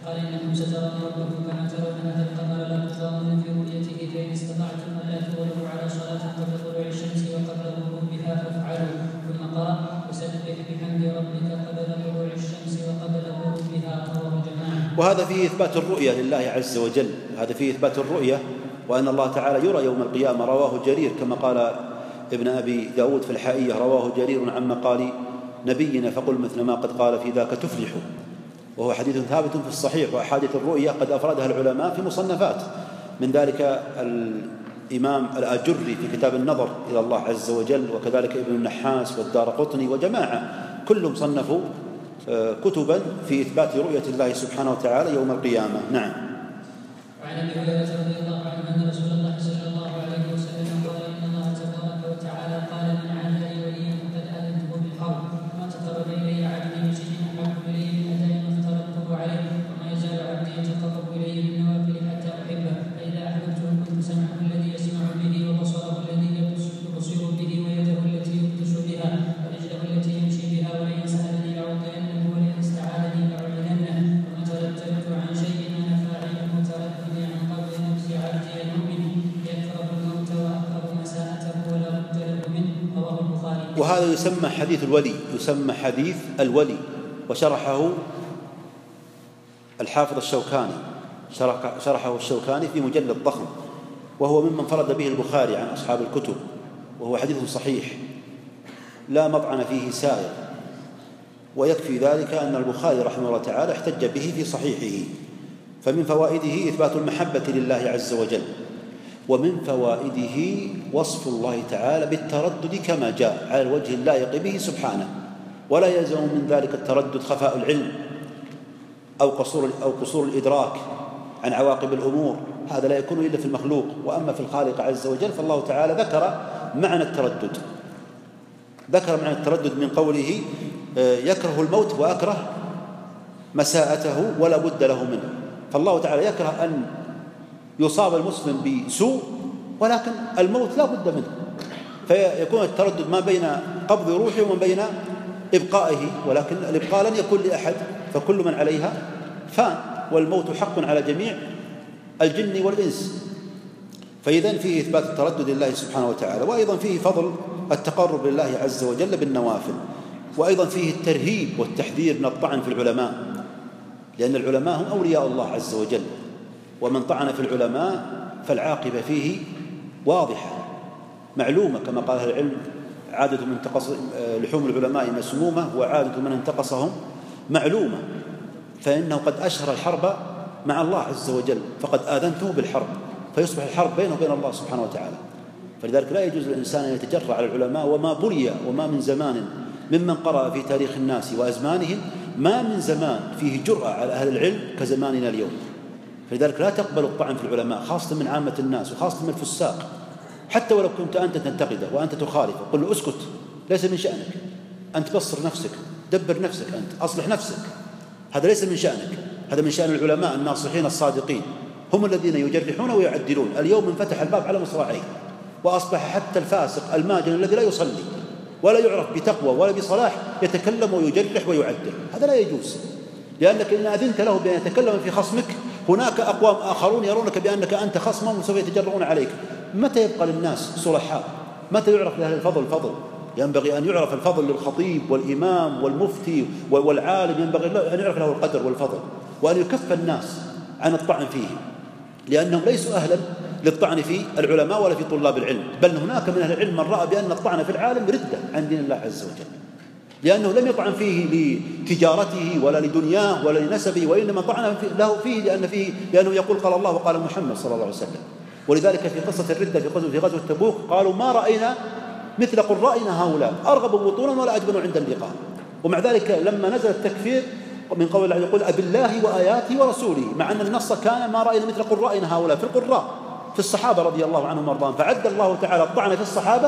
قال إنكم سترون ربكم كما ترون هذا القمر لا تضامون في رؤيته فإن استطعتم ألا تغلبوا على صلاة قبل طلوع الشمس وقبل غروبها فافعلوا. ثم قال وسبح بحمد ربك قبل طلوع الشمس وقبل غروبها. رواه جماعة. وهذا فيه إثبات الرؤية لله عز وجل، هذا فيه إثبات الرؤية وأن الله تعالى يرى يوم القيامة. رواه جرير كما قال ابن أبي داود في الحائية: رواه جرير عن مقال نبينا فقل مثل ما قد قال في ذاك تفلح. وهو حديث ثابت في الصحيح. وأحاديث الرؤية قد أفردها العلماء في مصنفات، من ذلك الإمام الآجري في كتاب النظر إلى الله عز وجل، وكذلك ابن النحاس والدارقطني وجماعة كلهم صنفوا كتبا في إثبات رؤية الله سبحانه وتعالى يوم القيامة. نعم. وعن أبي هريرة رضي الله عنه أن رسول الله صلى الله عليه وسلم قال إن الله تبارك وتعالى قال من عاد لي وليا فقد آذنته بالحرب وما تقرب إلي عبدي بشيء أحب إلي من أداء ما افترضته عليه وما يزال عبدي يتقرب إلي بالنوافل حتى أحبه فإذا أحببته كنت سمعه الذي يسمع به وبصره الذي يبصر به ويده التي يبطش بها ورجله التي يمشي بها ولئن سألني لأعطينه ولئن استعاذني لأعيذنه وما ترددت عن شيء أنا فاعله ترددي عن قبل نفس عبدي المؤمن يكره الموت وأكره مساءته ولا بد له منه. رواه البخاري. وهذا يسمى حديث الولي، يسمى حديث الولي، وشرحه الحافظ الشوكاني، شرحه الشوكاني في مجلد ضخم، وهو ممن فرد به البخاري عن أصحاب الكتب، وهو حديث صحيح لا مطعن فيه سائر. ويكفي ذلك أن البخاري رحمه الله تعالى احتج به في صحيحه. فمن فوائده إثبات المحبة لله عز وجل، ومن فوائده وصف الله تعالى بالتردد كما جاء على الوجه اللائق به سبحانه، ولا يلزم من ذلك التردد خفاء العلم أو قصور الإدراك عن عواقب الأمور، هذا لا يكون إلا في المخلوق. وأما في الخالق عز وجل فالله تعالى ذكر معنى التردد من قوله يكره الموت وأكره مساءته ولا بد له منه. فالله تعالى يكره أن يصاب المسلم بسوء، ولكن الموت لا بد منه، فيكون التردد ما بين قبض روحه وما بين إبقائه، ولكن الإبقاء لن يكون لأحد، فكل من عليها فان، والموت حق على جميع الجن والإنس. فإذن فيه إثبات التردد لله سبحانه وتعالى، وأيضا فيه فضل التقرب لله عز وجل بالنوافل، وأيضا فيه الترهيب والتحذير من الطعن في العلماء، لأن العلماء هم أولياء الله عز وجل، ومن طعن في العلماء فالعاقبة فيه واضحة معلومة، كما قال أهل العلم: عادة من انتقص لحوم العلماء مسمومة وعادة من انتقصهم معلومة. فإنه قد أشهر الحرب مع الله عز وجل، فقد آذنته بالحرب، فيصبح الحرب بينه وبين الله سبحانه وتعالى. فلذلك لا يجوز للإنسان أن يتجرأ على العلماء، وما بلي وما من زمان ممن قرأ في تاريخ الناس وأزمانهم ما من زمان فيه جرأة على أهل العلم كزماننا اليوم. فلذلك لا تقبل الطعن في العلماء، خاصة من عامة الناس وخاصة من الفساق، حتى ولو كنت أنت تنتقده وأنت تخالفه، قل له اسكت، ليس من شأنك، أنت بصر نفسك، دبر نفسك، أنت أصلح نفسك، هذا ليس من شأنك، هذا من شأن العلماء الناصحين الصادقين، هم الذين يجرحون ويعدلون. اليوم انفتح الباب على مصراعيه، وأصبح حتى الفاسق الماجن الذي لا يصلي ولا يعرف بتقوى ولا بصلاح يتكلم ويجرح ويعدل، هذا لا يجوز، لأنك إن أذنت له بأن يتكلم في خصمك هناك أقوام آخرون يرونك بأنك أنت خصمهم وسوف يتجرؤون عليك. متى يبقى للناس صلحاء؟ متى يعرف لأهل الفضل فضل؟ ينبغي أن يعرف الفضل للخطيب والإمام والمفتي والعالم، ينبغي أن يعرف له القدر والفضل، وأن يكف الناس عن الطعن فيه، لأنهم ليسوا أهلا للطعن في العلماء ولا في طلاب العلم، بل هناك من أهل العلم من رأى بأن الطعن في العالم ردة عن دين الله عز وجل، لأنه لم يطعن فيه لتجارته ولا لدنياه ولا لنسبه، وإنما طعن له فيه لأنه يقول قال الله وقال محمد صلى الله عليه وسلم. ولذلك في قصة الردة في غزوة تبوك قالوا ما رأينا مثل قرائنا هؤلاء، أرغب بطونا ولا أجبن عند اللقاء. ومع ذلك لما نزل التكفير من قول الله يقول أبالله وآياته ورسوله، مع أن النص كان ما رأينا مثل قرائنا هؤلاء في القراء في الصحابة رضي الله عنهم وارضاهم، فعد الله تعالى الطعن في الصحابة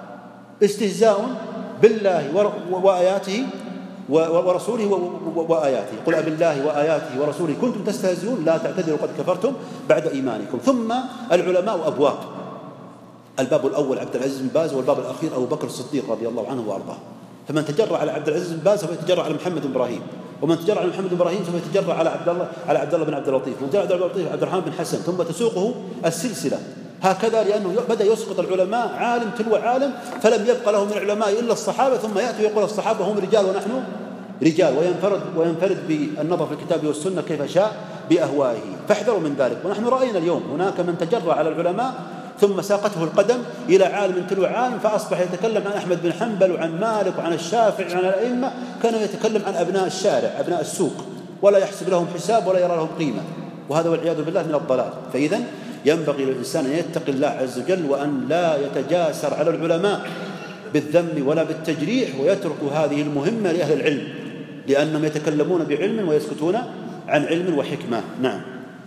استهزاء بالله وآياته ورسوله وآياته، قل أبالله وآياته ورسوله كنتم تستهزئون لا تعتذروا قد كفرتم بعد إيمانكم. ثم العلماء أبواب، الباب الأول عبد العزيز بن باز، والباب الأخير أبو بكر الصديق رضي الله عنه وأرضاه. فمن تجرأ على عبد العزيز بن باز سوف يتجرأ على محمد بن إبراهيم، ومن تجرأ على محمد بن إبراهيم سوف يتجرأ على عبد الله بن عبد اللطيف، ومن تجرأ على عبد اللطيف عبد الرحمن بن حسن، ثم تسوقه السلسلة هكذا، لأنه بدأ يسقط العلماء عالم تلو عالم، فلم يبق له من العلماء إلا الصحابة، ثم يأتي ويقول الصحابة هم رجال ونحن رجال، وينفرد بالنظر في الكتاب والسنة كيف شاء بأهوائه. فاحذروا من ذلك. ونحن رأينا اليوم هناك من تجرأ على العلماء ثم ساقته القدم إلى عالم تلو عالم، فأصبح يتكلم عن أحمد بن حنبل وعن مالك وعن الشافعي وعن الأئمة، كان يتكلم عن أبناء الشارع أبناء السوق، ولا يحسب لهم حساب ولا يرى لهم قيمة، وهذا والعياذ بالله من الضلال. فإذن ينبغي للإنسان أن يتقي الله عز وجل، وأن لا يتجاسر على العلماء بالذم ولا بالتجريح، ويترك هذه المهمة لأهل العلم، لأنهم يتكلمون بعلم ويسكتون عن علم وحكمة. نعم.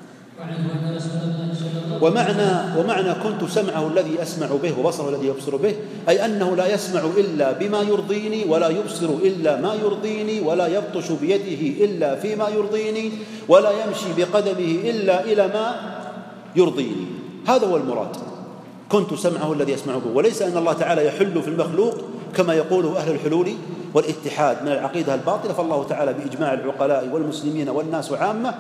ومعنى كنت سمعه الذي أسمع به وبصره الذي يبصر به، أي أنه لا يسمع إلا بما يرضيني، ولا يبصر إلا ما يرضيني، ولا يبطش بيده إلا فيما يرضيني، ولا يمشي بقدمه إلا إلى ما يرضيني. هذا هو المراد، كنت سمعه الذي يسمع به، وليس أن الله تعالى يحل في المخلوق كما يقوله أهل الحلول والاتحاد من العقيدة الباطلة. فالله تعالى بإجماع العقلاء والمسلمين والناس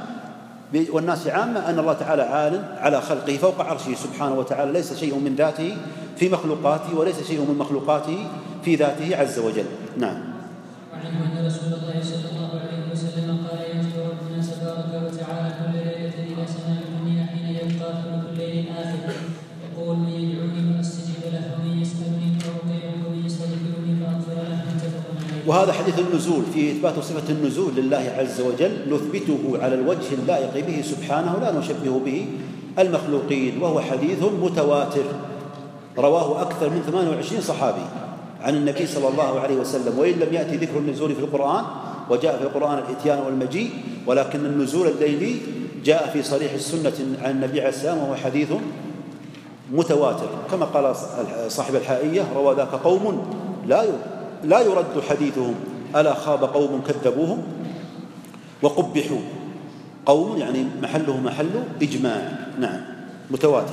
عامة أن الله تعالى عال على خلقه فوق عرشه سبحانه وتعالى، ليس شيء من ذاته في مخلوقاته، وليس شيء من مخلوقاته في ذاته عز وجل. نعم. وعنه أن رسول الله صلى الله عليه وسلم قال: ينزل ربنا تبارك وتعالى كل ليلة إلى سماء الدنيا حين يبقى كل ليل آخر، يقول: من يدعوني فأستجيب له، ومن يسألني فأعطيه، ومن يستغفرني فأغفر له. متفق عليه. وهذا حديث النزول في إثبات صفة النزول لله عز وجل، نثبته على الوجه اللائق به سبحانه، لا نشبه به المخلوقين، وهو حديث متواتر رواه أكثر من 28 صحابي عن النبي صلى الله عليه وسلم. وإن لم يأتي ذكر النزول في القرآن، وجاء في القرآن الإتيان والمجيء، ولكن النزول الليلي جاء في صريح السنة عن النبي عليه السلام، وهو حديث متواتر، كما قال صاحب الحائية: روى ذاك قوم لا يرد حديثهم، ألا خاب قوم كذبوهم وقبحوا. قوم يعني محله محل إجماع. نعم، متواتر.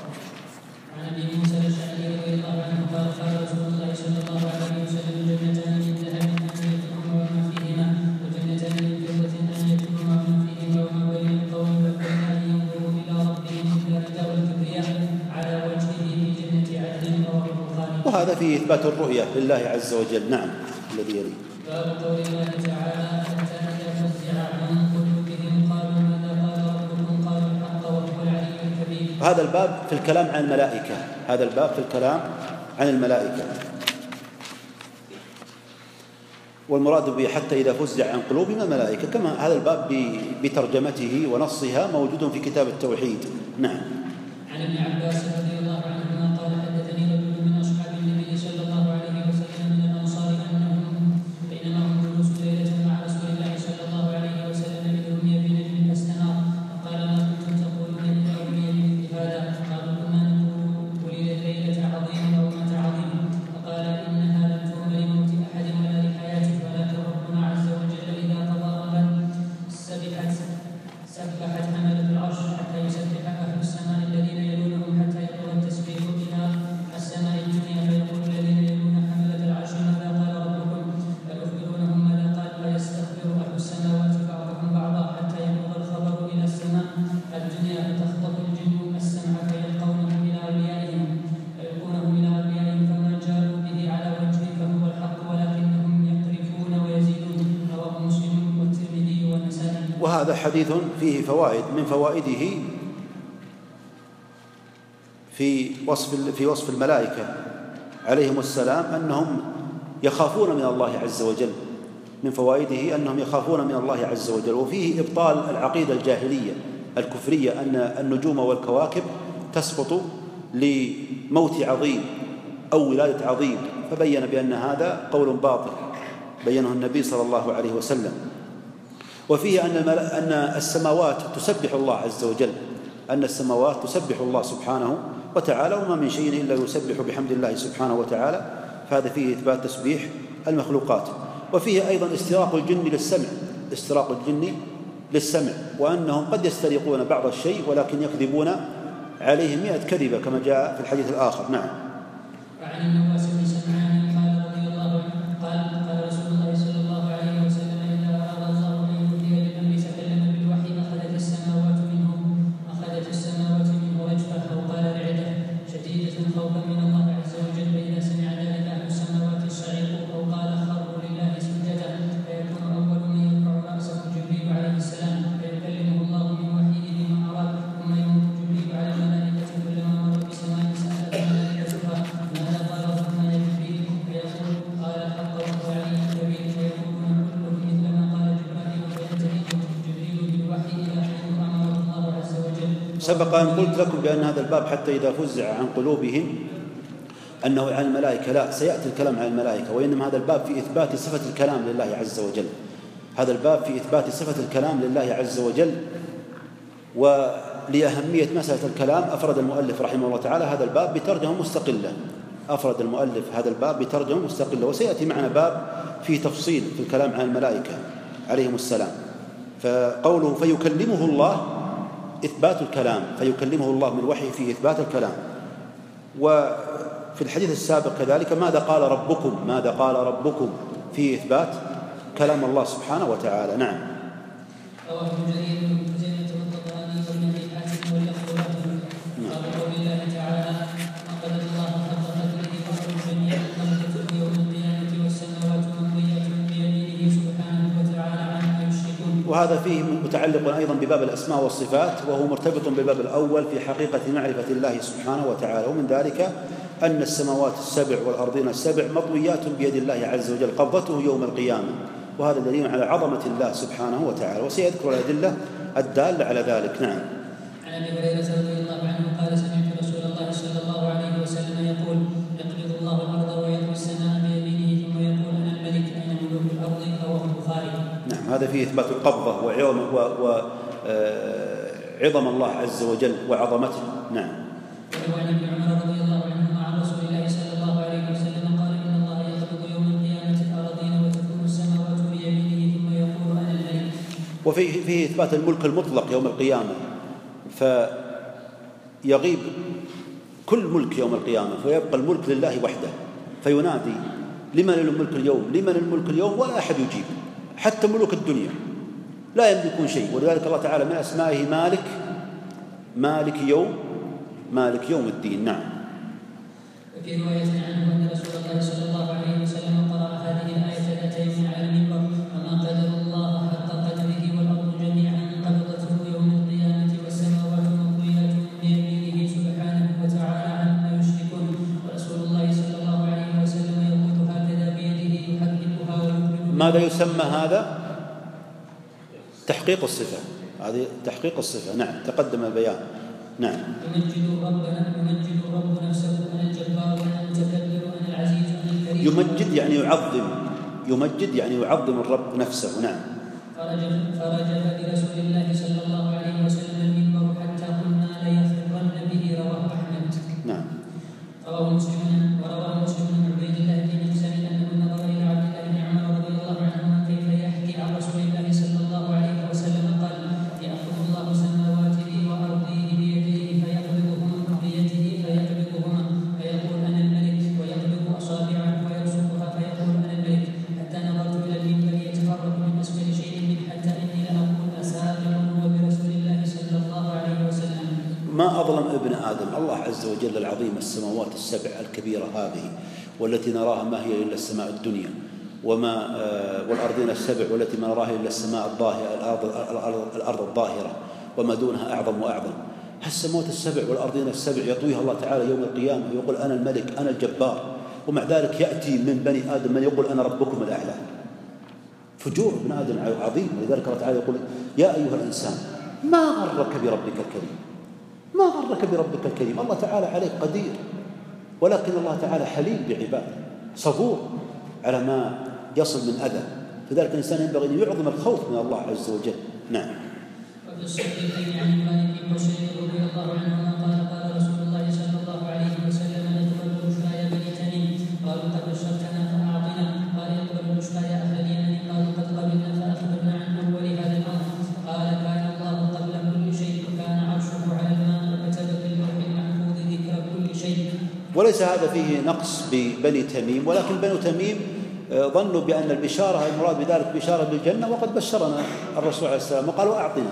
عن ابي موسى الاشعري رضي الله عنه قال: قال رسول الله صلى الله عليه وسلم: جنتان من ذهب انيتهما وما فيهما، وجنتان من فضة انيتهما وما فيهما، وما بين القوم وبين ان ينظروا الى ربهم الا رداء الكبرياء على وجهه في جنة عدن. رواه البخاري. وهذا فيه إثبات الرؤية لله عز وجل. نعم. الذي يلي باب قول الله تعالى: حتى إذا فزع عن قلوبهم قالوا ماذا قال ربكم، قالوا الحق وهو العلي الكبير. هذا الباب في الكلام عن الملائكة، هذا الباب في الكلام عن الملائكة، والمراد به حتى إذا فزع عن قلوبهم الملائكة، كما هذا الباب بترجمته ونصها موجود في كتاب التوحيد. نعم. عن ابن عباس رضي الله عنهما قال: حدثني رجل من أصحاب النبي صلى الله عليه وسلم من الأنصار أنهم بينما هم جلوس ليلة مع رسول الله صلى الله عليه وسلم إذ رمي بنجم فاستنار، فقال: ما كنتم تقولون إذا رمي بمثل هذا؟ قالوا: كنا نقول ولد الليلة عظيم أو مات عظيم. فقال: إنها لم ترم لموت أحد ولا لحياته، ولكن ربنا عز وجل إذا قضى أمرا سبحت حملة العرش حتى يسبح أهل السماء الذين يلونهم حتى يبلغ التسبيح إلى السماء الدنيا، فيقول الذين يلون حملة العرش: ماذا قال ربكم؟ فيخبرونهم ماذا قال، فيستغفر أهل السماوات بعضهم بعضا حتى يبلغ الخبر إلى السماء الدنيا، فتخطف الجن السمع فيلقونه إلى أوليائهم فما جاءوا به على وجهه فهو الحق ولكنهم يقرفون ويزيدون. رواه مسلم والترمذي والنسائي. وهذا حديث فيه فوائد، من فوائده في وصف الملائكة عليهم السلام أنهم يخافون من الله عز وجل، من فوائده أنهم يخافون من الله عز وجل. وفيه إبطال العقيدة الجاهلية الكفرية أن النجوم والكواكب تسقط لموت عظيم أو ولادة عظيم، فبين بأن هذا قول باطل بينه النبي صلى الله عليه وسلم. وفيه أن السماوات تسبح الله عز وجل، أن السماوات تسبح الله سبحانه وتعالى، وما من شيء إلا يسبح بحمد الله سبحانه وتعالى، فهذا فيه إثبات تسبيح المخلوقات. وفيه أيضا استراق الجن للسمع، وأنهم قد يسترقون بعض الشيء ولكن يكذبون عليه 100 كذبة كما جاء في الحديث الآخر. نعم. وعن النواس بن سمعان قال رضي الله عنه قال: سبق أن قلت لكم بأن هذا الباب حتى إذا فزع عن قلوبهم أنه عن الملائكة، لا، سيأتي الكلام عن الملائكة، وإنما هذا الباب في إثبات صفة الكلام لله عز وجل. هذا الباب في إثبات صفة الكلام لله عز وجل. ولأهمية مسألة الكلام أفرد المؤلف رحمه الله تعالى هذا الباب بترجمة مستقلة، أفرد المؤلف هذا الباب بترجمة مستقلة. وسيأتي معنا باب في تفصيل في الكلام عن الملائكة عليهم السلام. فقوله فيكلمه الله إثبات الكلام، فيكلمه الله من وحي في إثبات الكلام. وفي الحديث السابق كذلك ماذا قال ربكم في إثبات كلام الله سبحانه وتعالى. نعم. رواه ابن جرير بن خزيمة والطبراني وابن أبي حاتم واللفظ له. قال قول الله تعالى: وقد الله حق قدره وأرض جميع الخلق يوم القيامة والسماوات مطويات بيمينه سبحانه وتعالى عما يشركون. وهذا فيه متعلق أيضا بباب الأسماء والصفات، وهو مرتبط بالباب الأول في حقيقة معرفة الله سبحانه وتعالى. ومن ذلك أن السماوات السبع والأرضين السبع مطويات بيد الله عز وجل قبضته يوم القيامة، وهذا دليل على عظمة الله سبحانه وتعالى، وسيذكر الأدلة الدالة على ذلك. نعم. عن أبي هريرة رضي الله عنه قال: سمعت رسول الله صلى الله عليه وسلم يقول: يقبض الله الأرض ويطوي السماء بيمينه ثم يقول: أنا الملك أين ملوك الأرض؟ رواه البخاري. نعم، هذا فيه إثبات القبضة وعظم الله عز وجل وعظمته. نعم. وعن ابن عمر رضي الله عنهما عن رسول الله صلى الله عليه وسلم قال: إن الله يقبض يوم القيامة الأراضين وتكون السماوات بيمينه ثم يقول: أنا الملك. وفيه إثبات الملك المطلق يوم القيامة، فيغيب كل ملك يوم القيامة فيبقى الملك لله وحده، فينادي: لمن الملك اليوم؟ لمن الملك اليوم؟ ولا أحد يجيب، حتى ملوك الدنيا لا يملكون شيء. ولذلك الله تعالى من أسمائه مالك يوم الدين. نعم. وفي رواية عنه أن رسول الله صلى الله عليه وسلم قرأ هذه الآية ذات يوم على المنبر: وما قدر الله حق قدره والأرض جميعا قبضته يوم القيامة والسماوات مطويات بيمينه سبحانه وتعالى عما يشركون. ورسول الله صلى الله عليه وسلم يقول هكذا بيده يحركها ويقبض. ماذا يسمى هذا؟ تحقيق الصفة، هذه تحقيق الصفة. نعم، تقدم البيان. نعم. يمجد الرب نفسه: أنا الجبار، أنا المتكبر، أنا العزيز، أنا الكريم. يمجد يعني يعظم الرب نفسه. نعم. فرجف برسول الله صلى الله عليه وسلم المنبر حتى قلنا ليفرن به. رواه أحمد. نعم. ورواه مسلم بن عبيد الله بن محسن أنه نظر إلى عبد الله بن عمر رضي الله عنهما كيف يحكي عن رسول الله صلى الله عليه وسلم قال: يأخذ الله سماواته وأرضيه بيده فيقبضهما بيده فيقبضهما فيقول: أنا الملك، ويقبض أصابعه ويبسطها فيقول: أنا الملك، حتى نظرت إلى المنبر يتفرق من أسفل شيء منه حتى إني لأقول: أسابق هو برسول الله صلى الله عليه وسلم. ما أظلم ابن آدم الله عز وجل العظيم السماوات السبع الكبيرة هذه والتي نراها ما هي إلا السماء الدنيا، والأرضين السبع والتي ما نراها إلا السماء الظاهرة، الأرض الظاهرة وما دونها أعظم وأعظم. السماوات السبع والأرضين السبع يطويها الله تعالى يوم القيامة ويقول: أنا الملك، أنا الجبار، ومع ذلك يأتي من بني آدم من يقول: أنا ربكم الأعلى. فجور ابن آدم عظيم. ولذلك الله تعالى يقول: يا أيها الإنسان ما غرك بربك الكريم، ما غرك بربك الكريم. الله تعالى عليه قدير، ولكن الله تعالى حليم بعباده، صبور على ما يصل من أذى. فذلك الإنسان ينبغي أن يعظم الخوف من الله عز وجل. نعم. وفي الصحيحين عن عمران بن حسين رضي الله عنهما قال: قال رسول الله صلى الله عليه وسلم: ندخل البشرى يا بني تميم. قالوا: قد بشرتنا فأعطنا. قال: يقبل البشرى يا أهل اليمن. قالوا: قد قبلنا فأخبرنا عن أول هذا الأمر. قال: كان الله قبل كل شيء، وكان عرشه على الماء، وكتب في اللوح المحفوظ ذكر كل شيء. وليس هذا فيه نقص ببني تميم، ولكن بنو تميم ظنوا بأن البشارة المراد بذلك بشارة بالجنة، وقد بشرنا الرسول عليه السلام وقالوا: أعطنا.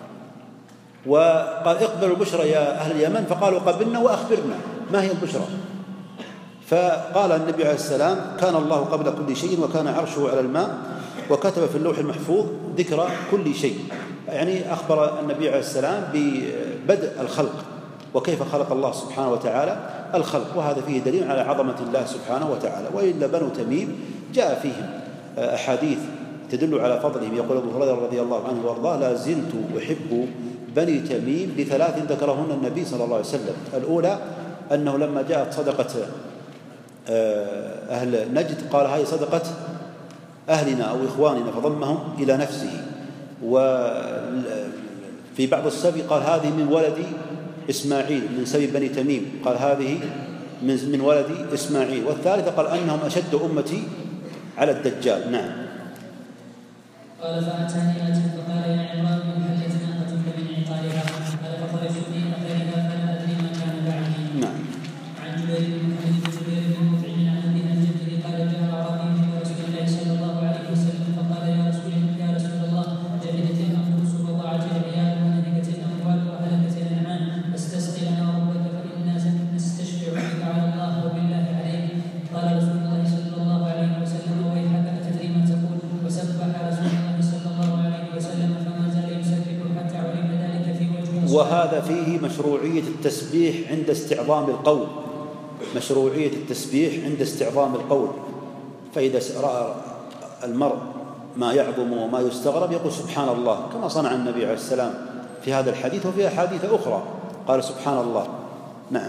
وقال: اقبلوا البشرى يا أهل اليمن. فقالوا: قبلنا وأخبرنا ما هي البشرى. فقال النبي عليه السلام: كان الله قبل كل شيء، وكان عرشه على الماء، وكتب في اللوح المحفوظ ذكر كل شيء. يعني أخبر النبي عليه السلام ببدء الخلق وكيف خلق الله سبحانه وتعالى الخلق، وهذا فيه دليل على عظمة الله سبحانه وتعالى. وإلا بنو تميم جاء فيهم أحاديث تدل على فضلهم. يقول أبو هريرة رضي الله عنه وارضاه: لا زلت أحب بني تميم ب3 ذكرهن النبي صلى الله عليه وسلم. الأولى أنه لما جاءت صدقة أهل نجد قال هذه صدقة أهلنا أو إخواننا فضمهم إلى نفسه. وفي بعض السبي قال هذه من ولد إسماعيل من سبي بني تميم، قال هذه من ولد إسماعيل. والثالثة قال أنهم أشد أمتي على الدجال. نعم. قال فأتاني آت فقال يا عمران من حلت ناقة من عقالها قال فخرجت في أثرها فلا أدري ما كان بعدي. نعم. عن جبير بن محمد بن جبير بن مطعم عن أبيه عن جده قال جاء أعرابي إلى رسول الله صلى الله عليه وسلم فقال يا رسول الله جلدت الأنفس وضاعت العيال ونهكت الأموال وهلكت الأنعام فاستسقي لنا ربك فإنا نستشفع بك على الله وبالله عليك. قال رسول الله صلى الله عليه وسلم ويحك أتدري ما تقول؟ وسبح رسول الله صلى الله عليه وسلم فما زال يسبح حتى علم ذلك في وجهه. وهذا فيه مشروعية التسبيح عند استعظام القول، مشروعية التسبيح عند استعظام القول. فإذا رأى المرء ما يعظم وما يستغرب يقول سبحان الله، كما صنع النبي عليه السلام في هذا الحديث وفي أحاديث أخرى قال سبحان الله. نعم.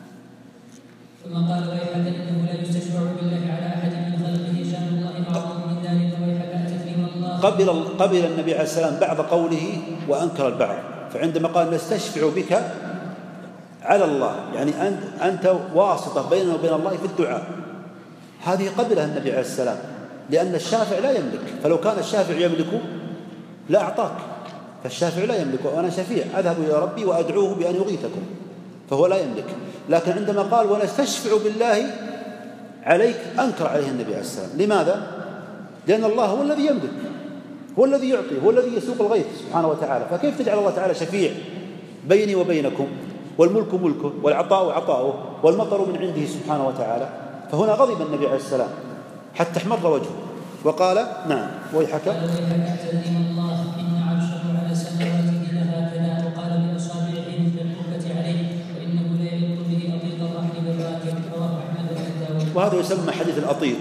ثم قال ويحك إنه لا يستشفع بالله على أحد من خلقه شأن الله أعظم من ذلك ويحك تكريم الله. قبل النبي عليه السلام بعض قوله وأنكر البعض. فعندما قال نستشفع بك على الله يعني أنت واسطة بيننا وبين الله في الدعاء، هذه قبلها النبي عليه السلام، لأن الشافع لا يملك، فلو كان الشافع يملك لا أعطاك، فالشافع لا يملك وأنا شفيع أذهب إلى ربي وأدعوه بأن يغيثكم، فهو لا يملك. لكن عندما قال ونستشفع بالله عليك أنكر عليه النبي عليه السلام. لماذا؟ لأن الله هو الذي يملك، هو الذي يعطي، هو الذي يسوق الغيث سبحانه وتعالى، فكيف تجعل الله تعالى شفيع بيني وبينكم والملك ملكه والعطاء عطاؤه والمطر من عنده سبحانه وتعالى؟ فهنا غضب النبي عليه السلام حتى احمر وجهه وقال نعم ويحك تكريم الله إن عرشه على سماواته لهكذا وقال بأصابعه مثل الحكة عليه وإنه لا يليق به أطيط الرحل بالراكب. رواه أحمد وأبو داود. وهذا يسمى حديث الأطيط،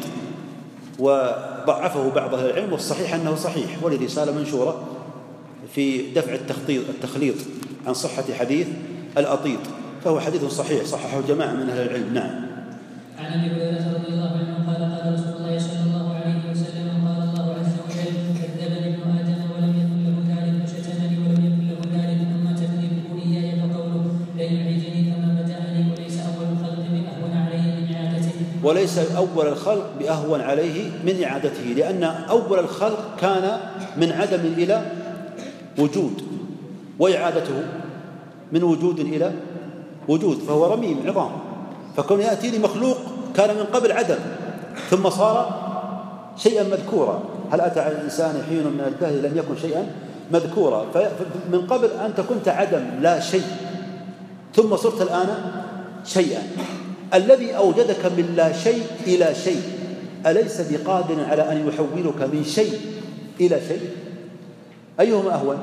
وضعفه بعض أهل العلم، والصحيح أنه صحيح، ولرسالة منشورة في دفع التخليط عن صحة حديث الأطيط، فهو حديث صحيح صححه جماعة من أهل العلم. نعم. عن أبي هريرة رضي الله عنه قال قال رسول الله صلى الله عليه وسلم قال الله عز وجل كذبني ابن آدم ولم يكن له ذلك وشتمني ولم يكن له ذلك ثم تكذبه إياي فقوله لن يعيدني كما بدأني وليس أول الخلق بأهون عليه من إعادته. وليس أول الخلق بأهون عليه من إعادته، لأن أول الخلق كان من عدم إلى وجود، وإعادته من وجود إلى وجود، فهو رميم عظام. فكون يأتيني مخلوق كان من قبل عدم ثم صار شيئا مذكورا. هل أتى على الإنسان حين من الدهر لم يكن شيئا مذكورا؟ فمن قبل أنت كنت عدم لا شيء ثم صرت الآن شيئا. الذي أوجدك من لا شيء إلى شيء أليس بقادر على أن يحولك من شيء إلى شيء؟ أيهما أهون؟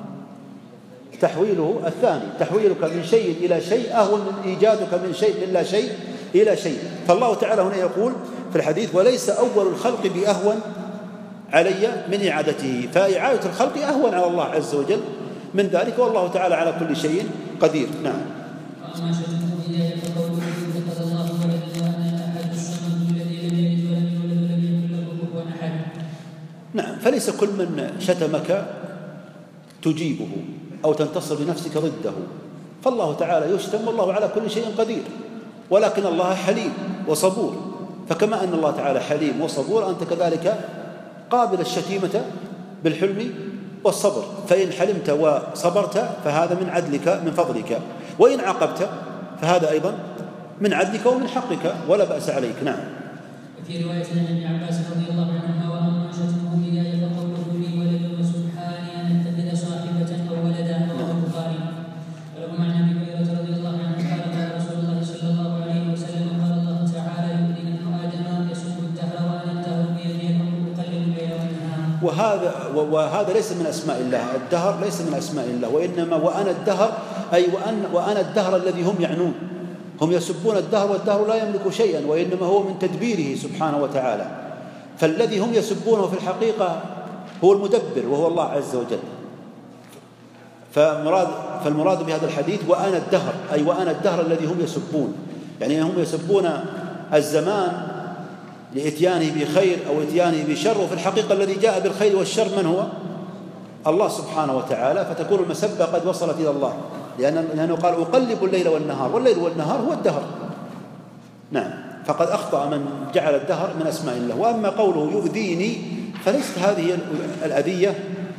تحويله الثاني، تحويلك من شيء إلى شيء أهون من إيجادك من شيء من لا شيء إلى شيء. فالله تعالى هنا يقول في الحديث وليس أول الخلق بأهون علي من إعادته، فإعادة الخلق أهون على الله عز وجل من ذلك، والله تعالى على كل شيء قدير. نعم. وأما شتمه إياي فقوله اتخذ الله ولدا وأنا أحد الصمد الذي لم يلد ولم يولد ولم يكن له كفوا أحد. نعم. فليس كل من شتمك تجيبه أو تنتصر بنفسك ضده، فالله تعالى يشتم والله على كل شيء قدير، ولكن الله حليم وصبور، فكما أن الله تعالى حليم وصبور أنت كذلك قابل الشتيمة بالحلم والصبر، فإن حلمت وصبرت فهذا من عدلك من فضلك، وإن عاقبت فهذا أيضا من عدلك ومن حقك ولا بأس عليك. نعم. وفي رواية عن ابن عباس رضي الله عنهما وأما شتمه إياي فقوله لي ولد وسبحاني أن أتخذ صاحبة أو ولدا. رواه البخاري. ولهم عن أبي هريرة رضي الله عنه قال قال رسول الله صلى الله عليه وسلم قال الله تعالى يؤذن ابن آدم يسب الدهر وأنا الدهر بيدي الأمر أقلب الليل والنهار. وهذا ليس من أسماء الله، الدهر ليس من أسماء الله، وإنما وأنا الدهر أي وأنا الدهر الذي هم يعنون، هم يسبون الدهر والدهر لا يملك شيئا، وإنما هو من تدبيره سبحانه وتعالى. فالذي هم يسبونه في الحقيقة هو المدبر وهو الله عز وجل. فالمراد بهذا الحديث وأنا الدهر، أي وأنا الدهر الذي هم يسبون، يعني هم يسبون الزمان لإتيانه بخير أو إتيانه بشر، وفي الحقيقة الذي جاء بالخير والشر من هو؟ الله سبحانه وتعالى. فتكون المسبة قد وصلت إلى الله، لأنه قال أقلب الليل والنهار، والليل والنهار هو الدهر. نعم، فقد أخطأ من جعل الدهر من أسماء الله. وأما قوله يؤذيني فليست هذه الأذية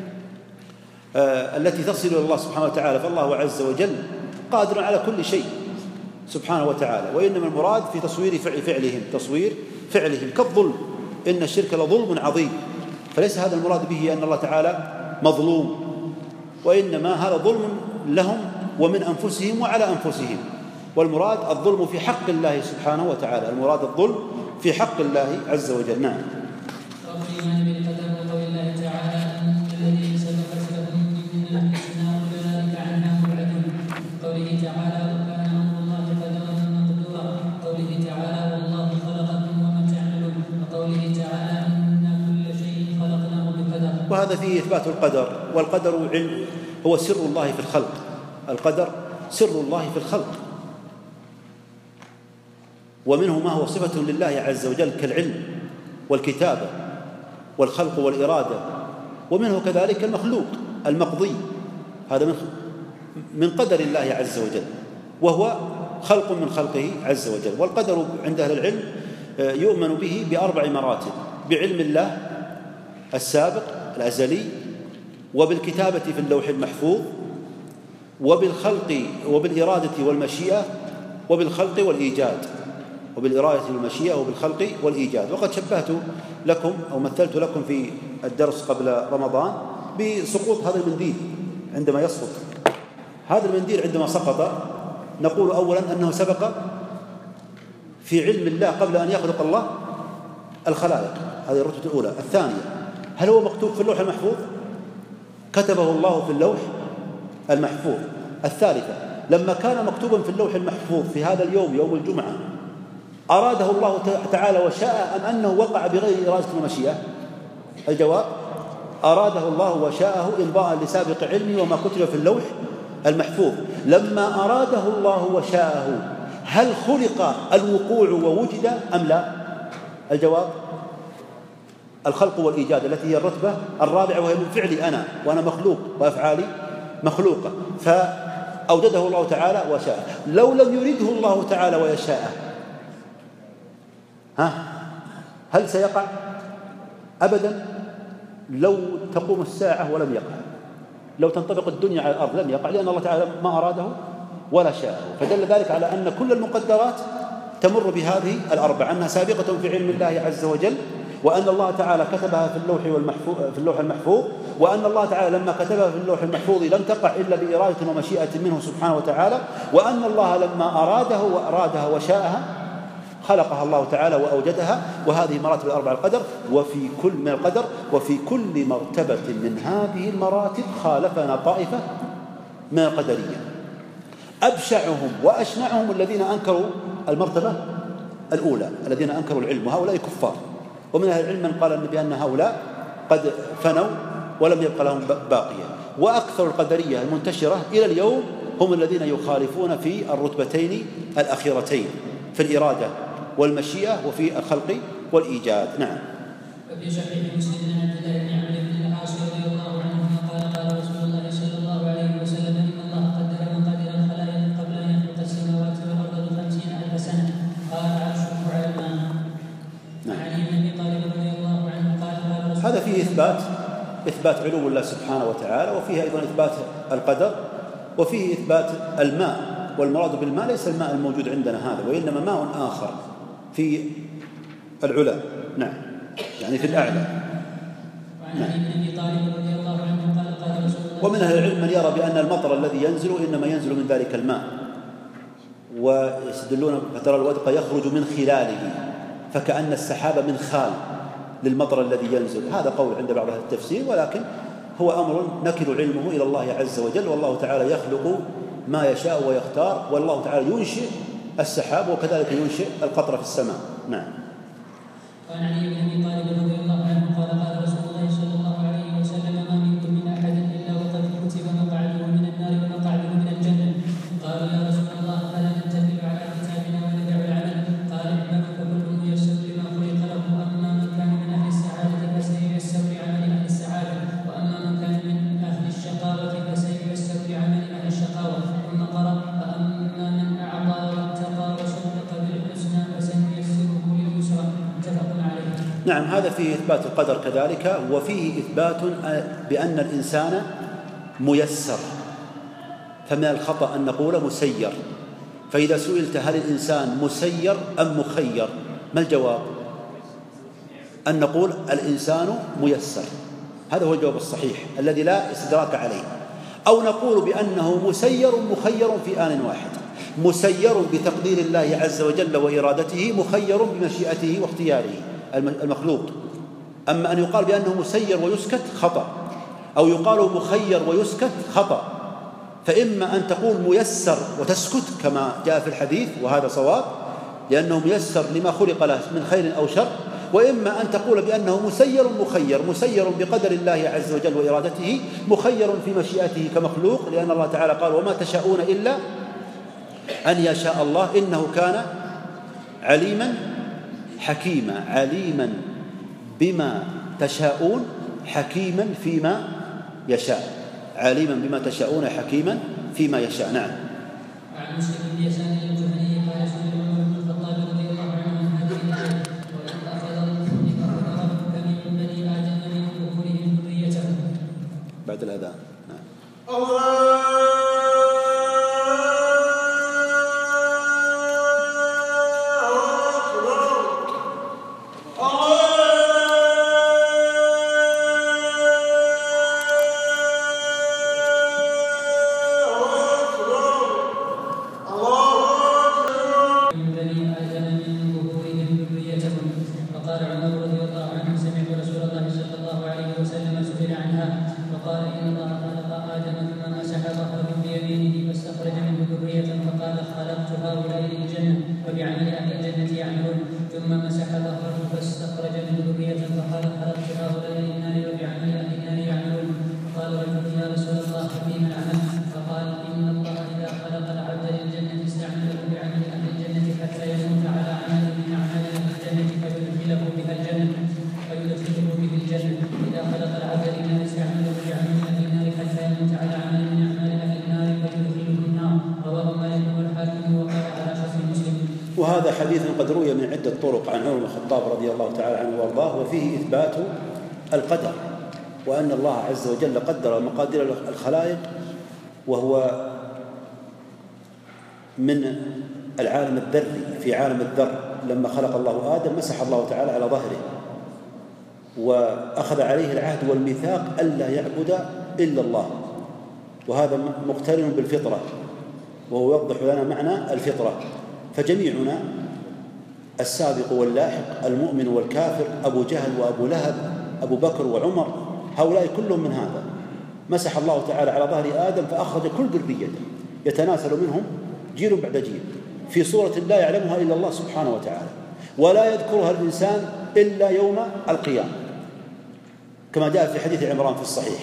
التي تصل إلى الله سبحانه وتعالى، فالله عز وجل قادر على كل شيء سبحانه وتعالى، وإنما المراد في تصوير فعلهم كالظلم، إن الشرك لظلم عظيم، فليس هذا المراد به أن الله تعالى مظلوم، وإنما هذا ظلم لهم ومن أنفسهم وعلى أنفسهم، والمراد الظلم في حق الله سبحانه وتعالى، المراد الظلم في حق الله عز وجل. نعم. والإيمان بالقدر وقول الله تعالى أن الذين سبقت لهم من الحسنى أولئك عنها مبعدون، قوله تعالى وكان أمر الله قدرا مقدورا، قوله تعالى والله خلقكم وما تعملون، وقوله تعالى إن كل شيء خلقناه بقدر. وهذا فيه إثبات القدر، والقدر علم هو سر الله في الخلق، القدر سر الله في الخلق، ومنه ما هو صفة لله عز وجل كالعلم والكتابة والخلق والإرادة، ومنه كذلك المخلوق المقضي، هذا من قدر الله عز وجل، وهو خلق من خلقه عز وجل. والقدر عند أهل العلم يؤمن به ب4 مراتب: بعلم الله السابق الأزلي، وبالكتابة في اللوح المحفوظ، وبالخلق وبالإرادة والمشيئة، وبالخلق والإيجاد، وبالإرادة والمشيئة وبالخلق والإيجاد. وقد شبهت لكم أو مثلت لكم في الدرس قبل رمضان بسقوط هذا المنديل عندما يسقط. هذا المنديل عندما سقط نقول أولا أنه سبق في علم الله قبل أن يخلق الله الخلائق، هذه الرتبة الأولى. الثانية، هل هو مكتوب في اللوح المحفوظ؟ كتبه الله في اللوح المحفوظ. الثالثة، لما كان مكتوبا في اللوح المحفوظ في هذا اليوم يوم الجمعة أراده الله تعالى وشاء أم أنه وقع بغير إرادة ومشيئة؟ الجواب: أراده الله وشاءه إمضاء لسابق علمه وما كتب في اللوح المحفوظ. لما أراده الله وشاءه هل خلق الوقوع ووجد أم لا؟ الجواب: الخلق والإيجاد التي هي الرتبة الرابعة، وهي من فعلي أنا، وأنا مخلوق وأفعالي مخلوقة، فأوجده الله تعالى وشاءه. لو لم يريده الله تعالى ويشاءه هل سيقع؟ أبدا. لو تقوم الساعة ولم يقع، لو تنطبق الدنيا على الأرض لم يقع، لأن الله تعالى ما أراده ولا شاءه. فدل ذلك على أن كل المقدرات تمر بهذه الأربعة، أنها سابقة في علم الله عز وجل، وأن الله تعالى كتبها في اللوح المحفوظ، وأن الله تعالى لما كتبها في اللوح المحفوظ لم تقع إلا بإرادة ومشيئة منه سبحانه وتعالى، وأن الله لما أرادها وشاءها خلقها الله تعالى وأوجدها. وهذه مراتب الأربعة القدر، وفي كل من القدر، وفي كل مرتبة من هذه المراتب خالفنا طائفة من القدرية، أبشعهم وأشنعهم الذين أنكروا المرتبة الأولى، الذين أنكروا العلم، وهؤلاء كفار. ومن أهل العلم من قال بأن هؤلاء قد فنوا ولم يبق لهم باقية. وأكثر القدرية المنتشرة إلى اليوم هم الذين يخالفون في الرتبتين الأخيرتين، في الإرادة والمشيئة وفي الخلق والإيجاد. نعم. وفي صحيح مسلم عن عبد الله بن عمرو بن العاص رضي الله عنهما قال رسول الله صلى الله عليه وسلم إن الله قدر مقادير الخلائق قبل أن يخلق السماوات والأرض ب50,000 سنة، قال عرشه على الماء. عن ابن طالب رضي الله عنه قال هذا فيه إثبات علو الله سبحانه وتعالى، وفيه أيضا إثبات القدر، وفيه إثبات الماء. والمراد بالماء ليس الماء الموجود عندنا هذا، وإنما ماء آخر في العلا، نعم، يعني في الأعلى. ومن أهل العلم من يرى بأن المطر الذي ينزل إنما ينزل من ذلك الماء، ويستدلون فترى الودق يخرج من خلاله، فكأن السحاب من خال للمطر الذي ينزل. هذا قول عند بعض أهل التفسير، ولكن هو أمر نكل علمه إلى الله عز وجل، والله تعالى يخلق ما يشاء ويختار، والله تعالى ينشئ السحاب وكذلك ينشئ القطر في السماء. نعم. وعن علي بن ابي طالب رضي الله عنه قال قال رسول الله صلى الله عليه وسلم ما منكم من احد الا وقد كتب مقعده من نعم، هذا فيه إثبات القدر كذلك، وفيه إثبات بأن الإنسان ميسر، فمن الخطأ أن نقول مسير. فإذا سئلت هل الإنسان مسير أم مخير، ما الجواب؟ أن نقول الإنسان ميسر، هذا هو الجواب الصحيح الذي لا استدراك عليه. أو نقول بأنه مسير مخير في آن واحد، مسير بتقدير الله عز وجل وإرادته، مخير بمشيئته واختياره المخلوق. أما أن يقال بأنه مسير ويسكت خطأ، أو يقال مخير ويسكت خطأ. فإما أن تقول ميسر وتسكت كما جاء في الحديث، وهذا صواب لأنه ميسر لما خلق له من خير أو شر، وإما أن تقول بأنه مسير مخير، مسير بقدر الله عز وجل وإرادته، مخير في مشيئته كمخلوق، لأن الله تعالى قال وما تشاءون إلا أن يشاء الله إنه كان عليما حكيما. عليما بما تشاءون حكيما فيما يشاء، عليما بما تشاءون حكيما فيما يشاء. نعم. وعن مسلم بن يسار الجهني قال سئل عمر بن الخطاب رضي الله عنه عن هذه الآية: وإذ أخذ ربك من بني آدم من ظهورهم ذريتهم. بعد الأذان. نعم. وهذا حديث قد روي من عدة طرق عن عمر بن الخطاب رضي الله تعالى عنه وارضاه، وفيه إثبات القدر، وأن الله عز وجل قدر مقادير الخلائق، وهو من العالم الذري. في عالم الذر لما خلق الله آدم مسح الله تعالى على ظهره، وأخذ عليه العهد والميثاق ألا يعبد إلا الله، وهذا مقترن بالفطرة، وهو يوضح لنا معنى الفطرة. فجميعنا السابق واللاحق، المؤمن والكافر، أبو جهل وأبو لهب، أبو بكر وعمر، هؤلاء كلهم من هذا. مسح الله تعالى على ظهر آدم فأخرج كل ذريته يتناسل منهم جيل بعد جيل في صورة لا يعلمها إلا الله سبحانه وتعالى، ولا يذكرها الإنسان إلا يوم القيامة، كما جاء في حديث عمران في الصحيح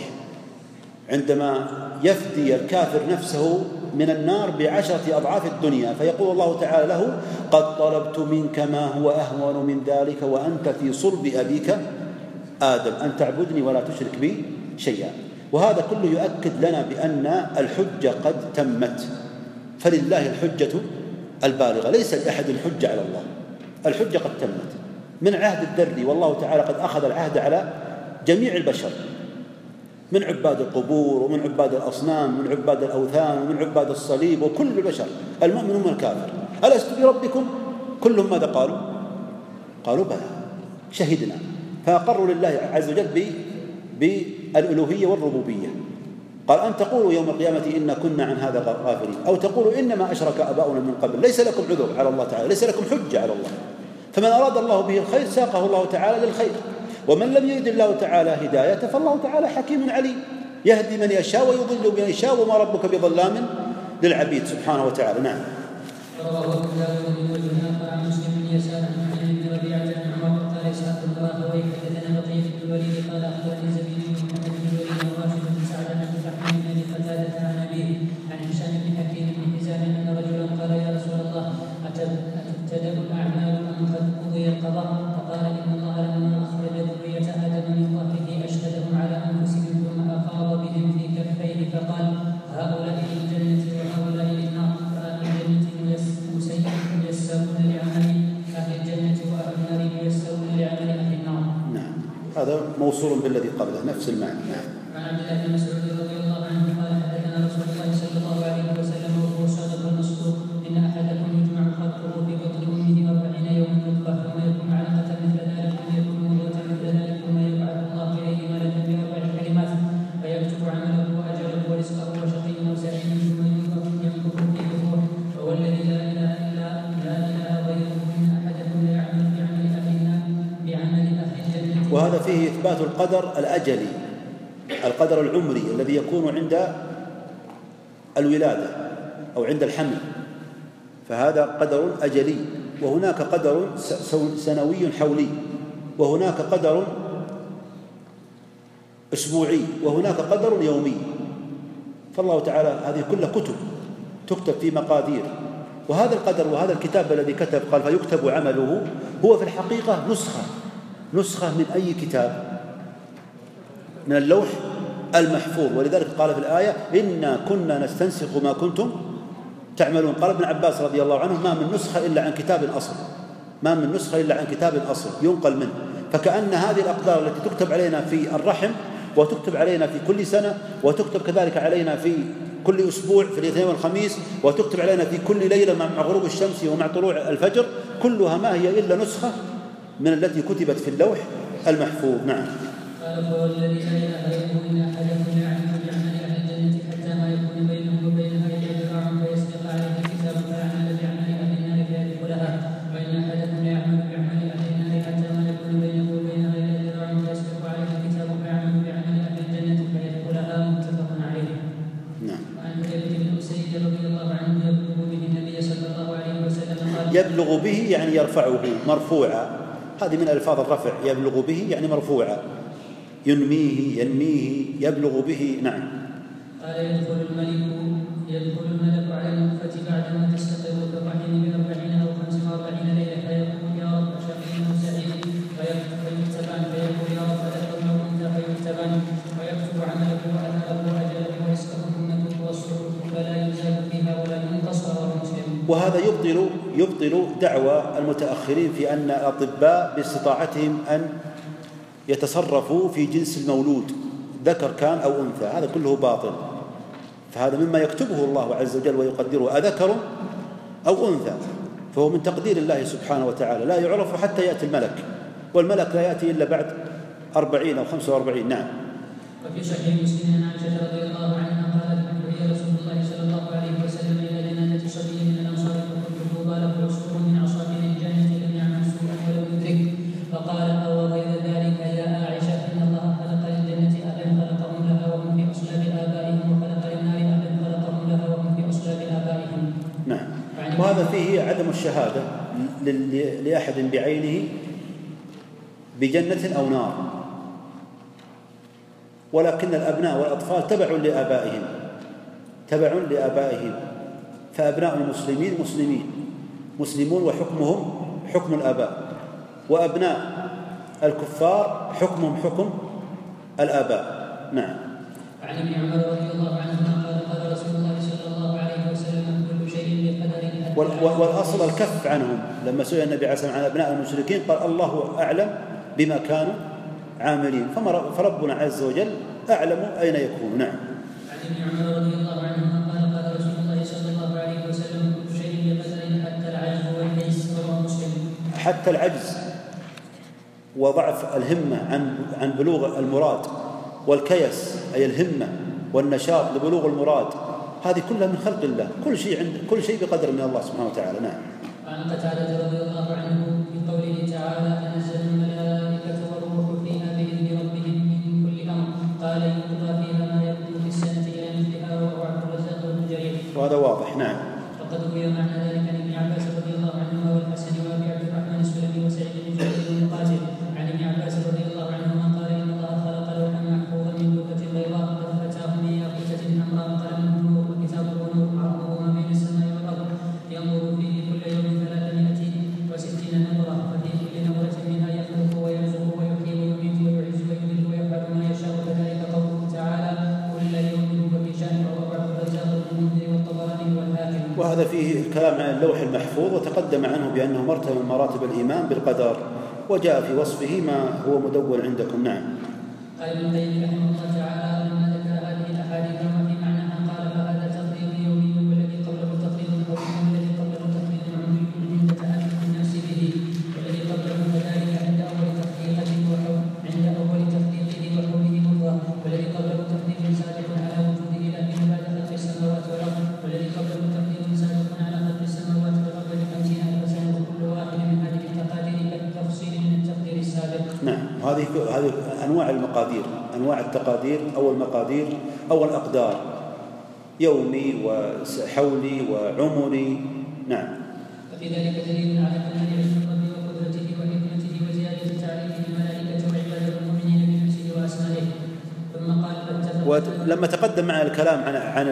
عندما يفدي الكافر نفسه من النار ب10 أضعاف الدنيا، فيقول الله تعالى له: قد طلبت منك ما هو أهون من ذلك وأنت في صلب أبيك آدم، أن تعبدني ولا تشرك بي شيئا. وهذا كله يؤكد لنا بأن الحجة قد تمت، فلله الحجة البالغة، ليس لأحد الحجة على الله، الحجة قد تمت من عهد الذري، والله تعالى قد أخذ العهد على جميع البشر، من عباد القبور ومن عباد الأصنام ومن عباد الأوثان ومن عباد الصليب، وكل البشر المؤمن والكافر. ألست بربكم؟ كلهم ماذا قالوا؟ قالوا بلى، شهدنا، فأقروا لله عز وجل بالألوهية والربوبية. قال: أن تقولوا يوم القيامة إنا كنا عن هذا غافلين، أو تقولوا إنما أشرك آباؤنا من قبل، ليس لكم عذر على الله تعالى، ليس لكم حجة على الله. فمن أراد الله به الخير ساقه الله تعالى للخير، ومن لم يرد الله تعالى هدايته فالله تعالى حكيم عليم، يهدي من يشاء ويضل من يشاء، وما ربك بظلام للعبيد سبحانه وتعالى. نعم. رواه أبو داود بن وجهه عن مسلم بن يسار عن علي بن ربيعة عن عمر قال: إسحاق بن راهويه حدثنا بقية بن الوليد قال: أخبرني زبيد بن محمد بن الوليد وراشد بن سعد عن الرحمن بن أبي قتادة عن أبيه عن هشام بن حكيم بن حزام أن رجلا قال: يا رسول الله، أتبتدأ الأعمال أم قد قضي القضاء؟ فقال: إن الله لما أخرج ذرية آدم من ظهره أشهدهم على أنفسهم ثم أفاض بهم في كفيه فقال: هؤلاء للجنة وهؤلاء للنار، فأهل الجنة ميسرون لعمل أهل الجنة وأهل النار ميسرون لعمل أهل النار. موصول بالذي قبله، نفس المعنى. نعم. عن عبد الله بن مسعود رضي الله عنه قال حدثنا رسول الله صلى الله عليه وسلم وهو صادق المصدوق ان احدكم يجمع خلقه في بطن امه 40 يوما نطفه ثم يكون علقه مثل ذلك ثم يكون مضغه مثل ذلك ثم يبعث الله اليه ملكا ب4 كلمات فيكتب عمله واجله ورزقه وشقي او سعيد ثم ينفخ فيه الروح فهو الذي لا اله غيره ان احدكم ليعمل بعمل اهل الجنه. وهذا فيه اثبات القدر الاجلي، القدر العمري الذي يكون عند الولادة أو عند الحمل، فهذا قدر أجلي. وهناك قدر سنوي حولي، وهناك قدر أسبوعي، وهناك قدر يومي. فالله تعالى هذه كلها كتب تكتب في مقادير. وهذا القدر وهذا الكتاب الذي كتب قال فيكتب عمله هو في الحقيقة نسخة من أي كتاب؟ من اللوح المحفوظ. ولذلك قال في الآية إنا كنا نستنسخ ما كنتم تعملون. قال ابن عباس رضي الله عنه ما من نسخة إلا عن كتاب أصل، ما من نسخة إلا عن كتاب أصل ينقل منه. فكأن هذه الأقدار التي تكتب علينا في الرحم وتكتب علينا في كل سنة وتكتب كذلك علينا في كل أسبوع في الاثنين والخميس وتكتب علينا في كل ليلة مع غروب الشمس ومع طلوع الفجر، كلها ما هي إلا نسخة من التي كتبت في اللوح المحفوظ. نعم. قال فهو الذي لا اله غيره ان احدكم يعمل بعمل اهل الجنه حتى ما يكون بينه وبينها الا ذراع فيسبق عليه الكتاب فيعمل بعمل اهل النار فيدخلها، وان احدكم يعمل بعمل اهل النار حتى ما يكون بينه وبينها الا ذراع فيسبق عليه الكتاب فيعمل بعمل اهل الجنه فيدخلها. متفق عليه. نعم. وعن حذيفه بن اسيد رضي الله عنه يبلغ به النبي صلى الله عليه وسلم قال يبلغ به يعني يرفعه مرفوعا، هذه من ألفاظ الرفع. يبلغ به يعني مرفوعا، ينميه يبلغ به. نعم. قال يدخل الملك على النطفة بعدما تستقر في الرحم ب40 أو 45 ليلة فيقول يا رب شقي أو سعيد فيكتبان فيقول يا رب ذكر أو أنثى فيكتبان ويكتب عمله وأثره وأجله ورزقه ثم تطوى الصحف فلا يزال فيها ولا ينقص. رواه مسلم. وهذا يبطل دعوى المتأخرين في أن الأطباء باستطاعتهم أن يتصرفوا في جنس المولود ذكر كان أو أنثى، هذا كله باطل. فهذا مما يكتبه الله عز وجل ويقدره أذكر أو أنثى، فهو من تقدير الله سبحانه وتعالى لا يعرف حتى يأتي الملك، والملك لا يأتي إلا بعد 40 أو 45. نعم. وفي صحيح مسلم عن عائشة رضي الله عنها قالت دعي رسول الله صلى الله عليه وسلم إلى جنازة صبي من الأنصار فقلت طوبى له عصفور من عصافير الجنة لم يعمل سوءا ولم يدرك، فقال أو غير ذلك يا عائشة إن الله خلق للجنة أهلا خلقهم لها وهم في أصلاب آبائهم وخلق للنار أهلا خلقهم لها وهم في أصلاب آبائهم. نعم. وهذا فيه عدم الشهادة لأحد بعينه بجنة أو نار، ولكن الأبناء والأطفال تبع لآبائهم، فأبناء المسلمين مسلمون وحكمهم حكم الآباء، وأبناء الكفار حكمهم حكم الآباء. نعم. عن ابن عمر رضي الله عنهما قال رسول الله صلى الله عليه وسلم كل شيء بقدر. والأصل الكف عنهم. لما سئل النبي عليه الصلاة والسلام عن أبناء المشركين قال الله أعلم بما كانوا عاملين، فربنا عز وجل أعلم أين يكون. نعم. عن ابن عمر رضي الله عنهما قال رسول الله صلى الله عليه وسلم كل شيء بقدر حتى العجز والكيس. رواه مسلم. حتى العجز وضعف الهمة عن بلوغ المراد، والكيس أي الهمة والنشاط لبلوغ المراد، هذه كلها من خلق الله. كل شيء بقدر من الله سبحانه وتعالى. نعم. عن قتادة رضي الله عنه في قوله تعالى تنزل الملائكة والروح فيها بإذن ربهم من كل أمر قال يقضى فيها ما يكون في السنة إلى مثلها وهو عبد الرزاق بن جرير. وهذا واضح. نعم. وقد روي معنى ذلك عن ابن عباس رضي الله عنهما والحسن وابي عبد الرحمن السلمي وسعيد بن جبير بن قاسم عن ابن عباس رضي الله عنهما قال إن الله خلق لوحا محفوظا من لوحة بيضاء قد فتاه من ياقوتة حمراء قلم نور وكتابه نور عرضه ما بين السماء والأرض ينظر فيه كل يوم 360 نظرة ففي كل نظرة منها يخلق ويرزق ويحيي ويميت ويعز ويذل ويفعل ما يشاء كذلك قوله تعالى كل يوم هو في شأن وهو عبد الرزاق بن المنذر والطبراني والحاكم. وهذا فيه الكلام عن اللوح المحفوظ، وتقدم عنه بأنه مرتبة من مراتب الإيمان بالقدر، وجاء في وصفه ما هو مدون عندكم. نعم. قال ابن القيم رحمه الله تعالى لما ذكر هذه الاحاديث وما في معناها قال فهذا تقرير يومي والذي قبله تقرير قوي والذي قبله تقرير عمري عند تألف الناس به والذي قبله كذلك عند اول تخليقه وحوله مضى والذي قبله تقدير سابق على وجوده لكن بعد خلق السماوات والارض والذي قبله تقدير سابق على خلق السماوات والارض ب50 ألف سنه كل واحد من هذه التقادير كالتفصيل من التقدير السابق. نعم. هذه انواع المقادير، انواع التقادير او المقادير او الاقدار، يومي وحولي وعمري. نعم. وفي ذلك دليل على كمال علم الرب وقدرته وحكمته وزياده تعريفه الملائكه وعباده المؤمنين بنفسه واسمائه. ثم قال ولما تقدم معنا الكلام عن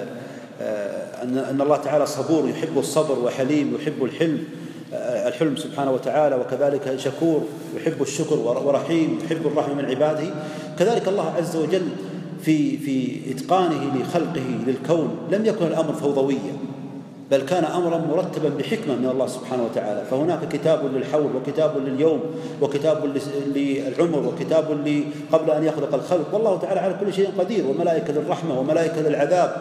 ان الله تعالى صبور يحب الصبر وحليم يحب الحلم سبحانه وتعالى، وكذلك شكور يحب الشكر ورحيم يحب الرحمة من عباده، كذلك الله عز وجل في إتقانه لخلقه للكون لم يكن الأمر فوضويا، بل كان أمرا مرتبا بحكمة من الله سبحانه وتعالى. فهناك كتاب للحول وكتاب لليوم وكتاب للعمر وكتاب قبل أن يخلق الخلق، والله تعالى على كل شيء قدير، وملائكة للرحمة وملائكة للعذاب،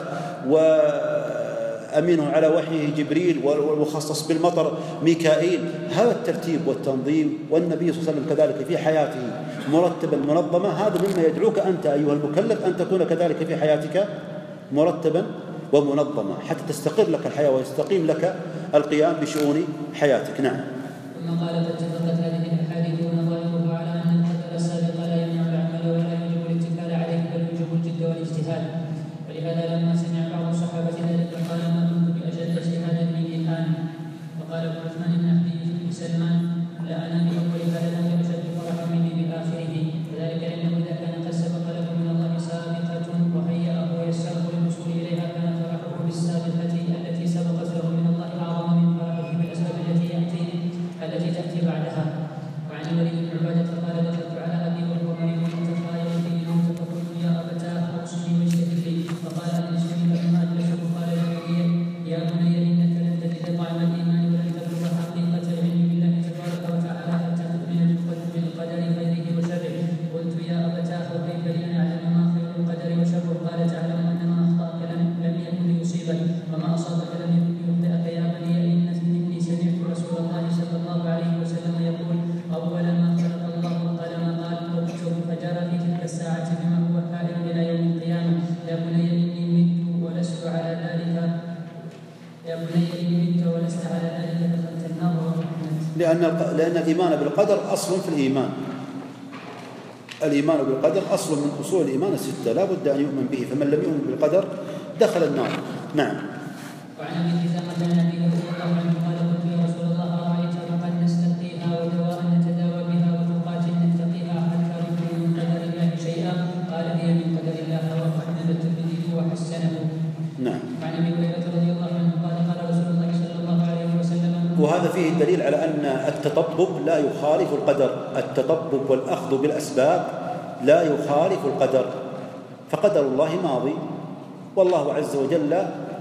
وأمينه على وحيه جبريل، والمخصص بالمطر ميكائيل. هذا الترتيب والتنظيم، والنبي صلى الله عليه وسلم كذلك في حياته مرتبا منظمة، هذا مما يدعوك أنت أيها المكلف أن تكون كذلك في حياتك مرتبا ومنظمة حتى تستقر لك الحياة ويستقيم لك القيام بشؤون حياتك. نعم. ثم قال فاتفقت هذه الأحاديث ونظائرها على أن القدر السابق لا يمنع العمل ولا يجب الاتكال عليه بل يجب الجد والاجتهاد. ولهذا لما سمع بعض الصحابة ذلك قال ما كنت بأجل اجتهادا مني الآن. وقال ابن عثمان بن أبي سلمان لا أنا بأول هذا الأمر أشد فرحا مني بآخره، وذلك لأنه إذا كان قد سبق له من الله سابقة وهيأه ويسره للوصول إليها كان فرحه بالسابقة التي سبقت له من الله أعظم من فرحه بالأسباب التي تأتي بعدها. وعن الوليد بن عبادة قال دخلت على أبي وهو مريض متخايل في الموت فقلت يا أبتاه أوصني واجتهد لي، فقال أن اشتري فما أدركه. قال يا بني إنك لن تجد طعم الإيمان ولن تبلغ حقيقة العلم بالله تبارك وتعالى حتى تؤمن بالقدر خيره وشره. قلت يا أبتاه كيف لي أن أعلم ما خير القدر وشره؟ قال تعلم أن ما أخطأك لم يكن ليصيبك وما أصابك لم يكن ليخطئك. يا بني إني سمعت رسول الله صلى الله عليه وسلم يقول أول ما خلق الله القلم قال اكتب، فجرى في تلك الساعة بما هو كائن إلى يوم القيامة. يا بني إني مت ولست على ذلك دخلت النار ورحمت. لأن الإيمان بالقدر أصل في الإيمان. الإيمان بالقدر أصل من أصول الإيمان الستة، لا بد أن يؤمن به، فمن لم يؤمن بالقدر دخل النار. نعم. وعن أبي حزامة عن أبي رضي الله عنه قال قلت يا رسول الله أرأيت فقد نستقيها ودواء نتداوى بها وتقات نتقيها حتى نكون من قدر الله شيئا؟ قال هي من قدر الله. وأحمد الترمذي وحسنه. نعم. وعن أبي هريرة رضي الله عنه قال قال رسول الله صلى الله عليه وسلم. وهذا فيه دليل على أن التطبب لا يخالف القدر، التطبب والأخذ بالأسباب لا يخالف القدر، فقدر الله ماضي، والله عز وجل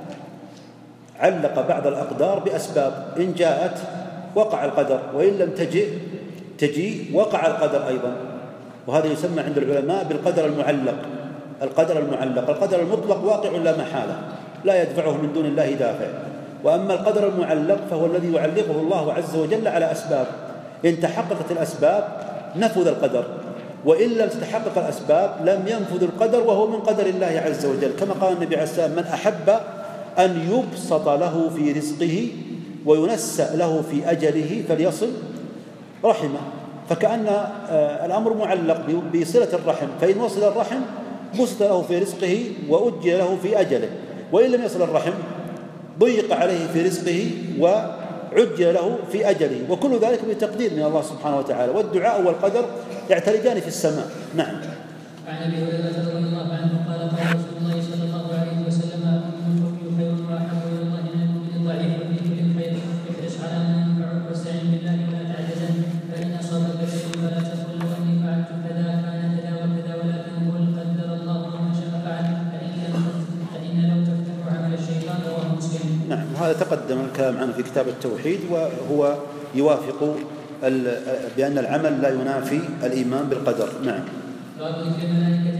علق بعض الأقدار بأسباب، إن جاءت وقع القدر، وإن لم تجي وقع القدر أيضا. وهذا يسمى عند العلماء بالقدر المعلق. القدر المطلق واقع لا محالة، لا يدفعه من دون الله دافع. وأما القدر المعلق فهو الذي يعلقه الله عز وجل على أسباب، إن تحققت الأسباب نفذ القدر، وإن لم تتحقق الأسباب لم ينفذ القدر، وهو من قدر الله عز وجل. كما قال النبي عليه السلام من أحب أن يبسط له في رزقه وينسأ له في أجله فليصل رحمه. فكأن الأمر معلق بصلة الرحم، فإن وصل الرحم بسط له في رزقه وأجل له في أجله، وإن لم يصل الرحم ضيق عليه في رزقه وعجل له في أجله، وكل ذلك بتقدير من الله سبحانه وتعالى. والدعاء والقدر يعترجان في السماء. نعم. عن أبي هريرة رضي الله عنه قال قال رسول الله صلى الله عليه وسلم المؤمن خير وأحب إلى الله من المؤمن الضعيف، وفي كل خير احرص على ما ينفعك واستعن بالله ولا تعجزن، فإن أصابك شيء فلا تقل لو أني فعلت كذا كان كذا وكذا، ولكن قل قدر الله وما شاء فعل، فإن لو تفتح عمل الشيطان. رواه مسلم. نعم. هذا تقدم الكلام عنه في كتاب التوحيد، وهو يوافق بأن العمل لا ينافي الإيمان بالقدر. نعم. باب ذكر الملائكة